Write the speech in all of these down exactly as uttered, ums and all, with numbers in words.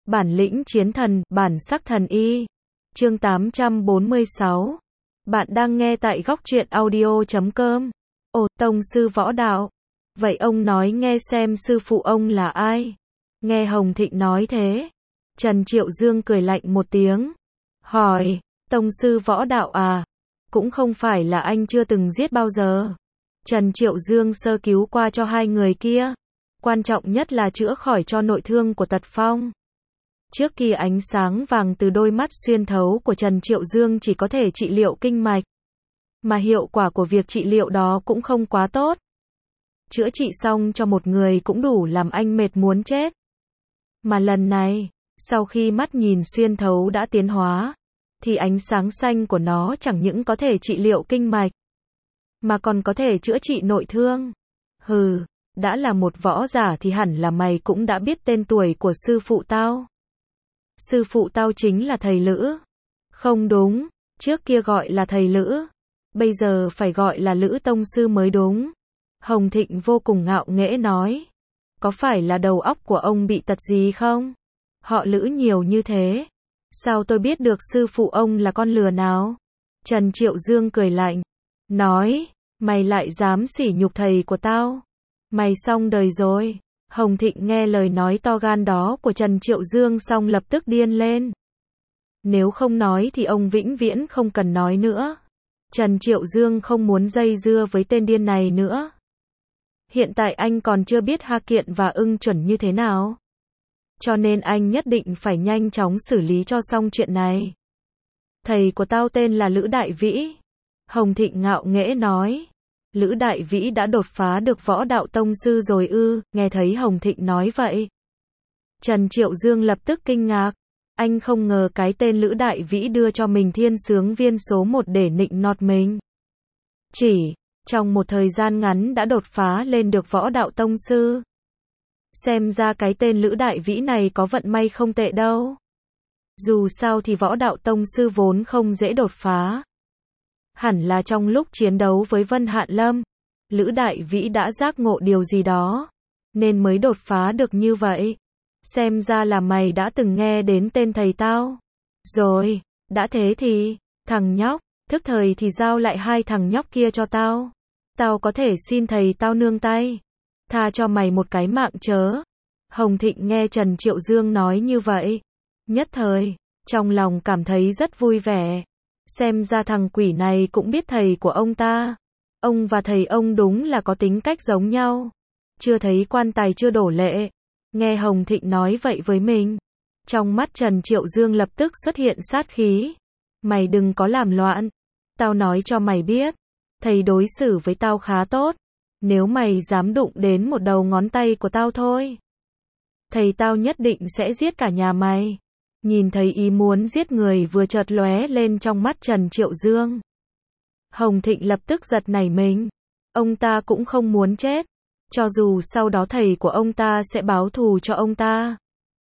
Bản lĩnh chiến thần, bản sắc thần y. Chương tám trăm bốn mươi sáu. Bạn đang nghe tại góc truyện audio chấm com. Ồ, tông sư võ đạo. Vậy ông nói nghe xem sư phụ ông là ai? Nghe Hồng Thịnh nói thế, Trần Triệu Dương cười lạnh một tiếng. Hỏi, tông sư võ đạo à? Cũng không phải là anh chưa từng giết bao giờ. Trần Triệu Dương sơ cứu qua cho hai người kia. Quan trọng nhất là chữa khỏi cho nội thương của Tật Phong. Trước kia ánh sáng vàng từ đôi mắt xuyên thấu của Trần Triệu Dương chỉ có thể trị liệu kinh mạch. Mà hiệu quả của việc trị liệu đó cũng không quá tốt. Chữa trị xong cho một người cũng đủ làm anh mệt muốn chết. Mà lần này, sau khi mắt nhìn xuyên thấu đã tiến hóa, thì ánh sáng xanh của nó chẳng những có thể trị liệu kinh mạch, mà còn có thể chữa trị nội thương. Hừ, đã là một võ giả thì hẳn là mày cũng đã biết tên tuổi của sư phụ tao. Sư phụ tao chính là thầy Lữ. Không đúng, trước kia gọi là thầy Lữ, bây giờ phải gọi là Lữ tông sư mới đúng. Hồng Thịnh vô cùng ngạo nghễ nói. Có phải là đầu óc của ông bị tật gì không? Họ Lữ nhiều như thế. Sao tôi biết được sư phụ ông là con lừa nào? Trần Triệu Dương cười lạnh. Nói, mày lại dám sỉ nhục thầy của tao. Mày xong đời rồi. Hồng Thịnh nghe lời nói to gan đó của Trần Triệu Dương xong lập tức điên lên. Nếu không nói thì ông vĩnh viễn không cần nói nữa. Trần Triệu Dương không muốn dây dưa với tên điên này nữa. Hiện tại anh còn chưa biết Ha Kiện và Ưng Chuẩn như thế nào. Cho nên anh nhất định phải nhanh chóng xử lý cho xong chuyện này. Thầy của tao tên là Lữ Đại Vĩ. Hồng Thịnh ngạo nghễ nói. Lữ Đại Vĩ đã đột phá được võ đạo tông sư rồi ư? Nghe thấy Hồng Thịnh nói vậy, Trần Triệu Dương lập tức kinh ngạc. Anh không ngờ cái tên Lữ Đại Vĩ đưa cho mình thiên sướng viên số một để nịnh nọt mình. Chỉ trong một thời gian ngắn đã đột phá lên được võ đạo tông sư. Xem ra cái tên Lữ Đại Vĩ này có vận may không tệ đâu. Dù sao thì võ đạo tông sư vốn không dễ đột phá. Hẳn là trong lúc chiến đấu với Vân Hạn Lâm, Lữ Đại Vĩ đã giác ngộ điều gì đó, nên mới đột phá được như vậy. Xem ra là mày đã từng nghe đến tên thầy tao. Rồi, đã thế thì, thằng nhóc, thức thời thì giao lại hai thằng nhóc kia cho tao. Tao có thể xin thầy tao nương tay. Tha cho mày một cái mạng chớ. Hồng Thịnh nghe Trần Triệu Dương nói như vậy, nhất thời, trong lòng cảm thấy rất vui vẻ. Xem ra thằng quỷ này cũng biết thầy của ông ta. Ông và thầy ông đúng là có tính cách giống nhau. Chưa thấy quan tài chưa đổ lệ. Nghe Hồng Thịnh nói vậy với mình, trong mắt Trần Triệu Dương lập tức xuất hiện sát khí. Mày đừng có làm loạn. Tao nói cho mày biết, thầy đối xử với tao khá tốt. Nếu mày dám đụng đến một đầu ngón tay của tao thôi, thầy tao nhất định sẽ giết cả nhà mày. Nhìn thấy ý muốn giết người vừa chợt lóe lên trong mắt Trần Triệu Dương, Hồng Thịnh lập tức giật nảy mình. Ông ta cũng không muốn chết, cho dù sau đó thầy của ông ta sẽ báo thù cho ông ta.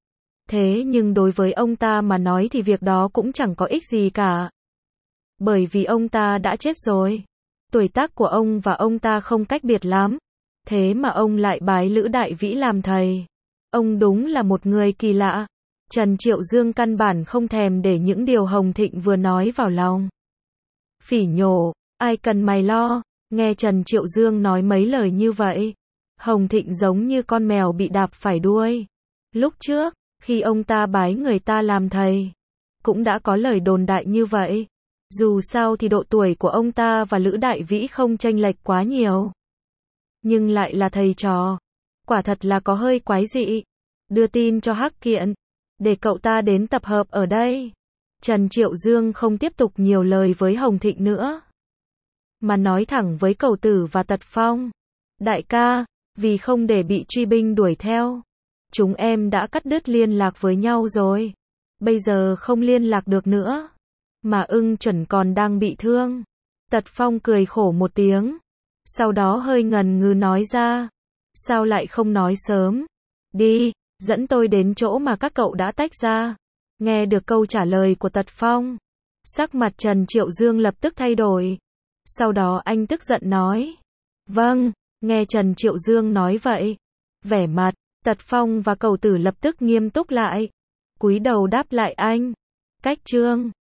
Thế nhưng đối với ông ta mà nói thì việc đó cũng chẳng có ích gì cả. Bởi vì ông ta đã chết rồi. Tuổi tác của ông và ông ta không cách biệt lắm. Thế mà ông lại bái Lữ Đại Vĩ làm thầy. Ông đúng là một người kỳ lạ. Trần Triệu Dương căn bản không thèm để những điều Hồng Thịnh vừa nói vào lòng. Phỉ nhổ, ai cần mày lo. Nghe Trần Triệu Dương nói mấy lời như vậy, Hồng Thịnh giống như con mèo bị đạp phải đuôi. Lúc trước, khi ông ta bái người ta làm thầy, cũng đã có lời đồn đại như vậy. Dù sao thì độ tuổi của ông ta và Lữ Đại Vĩ không chênh lệch quá nhiều. Nhưng lại là thầy trò. Quả thật là có hơi quái dị. Đưa tin cho Hắc Kiện, để cậu ta đến tập hợp ở đây. Trần Triệu Dương không tiếp tục nhiều lời với Hồng Thịnh nữa, mà nói thẳng với Cầu Tử và Tật Phong. Đại ca, vì không để bị truy binh đuổi theo, chúng em đã cắt đứt liên lạc với nhau rồi. Bây giờ không liên lạc được nữa. Mà Ưng Chuẩn còn đang bị thương. Tật Phong cười khổ một tiếng, sau đó hơi ngần ngừ nói ra. Sao lại không nói sớm? Đi, dẫn tôi đến chỗ mà các cậu đã tách ra. Nghe được câu trả lời của Tật Phong, sắc mặt Trần Triệu Dương lập tức thay đổi. Sau đó anh tức giận nói. Vâng. Nghe Trần Triệu Dương nói vậy, vẻ mặt Tật Phong và Cầu Tử lập tức nghiêm túc lại. cúi đầu đáp lại anh. Cách chương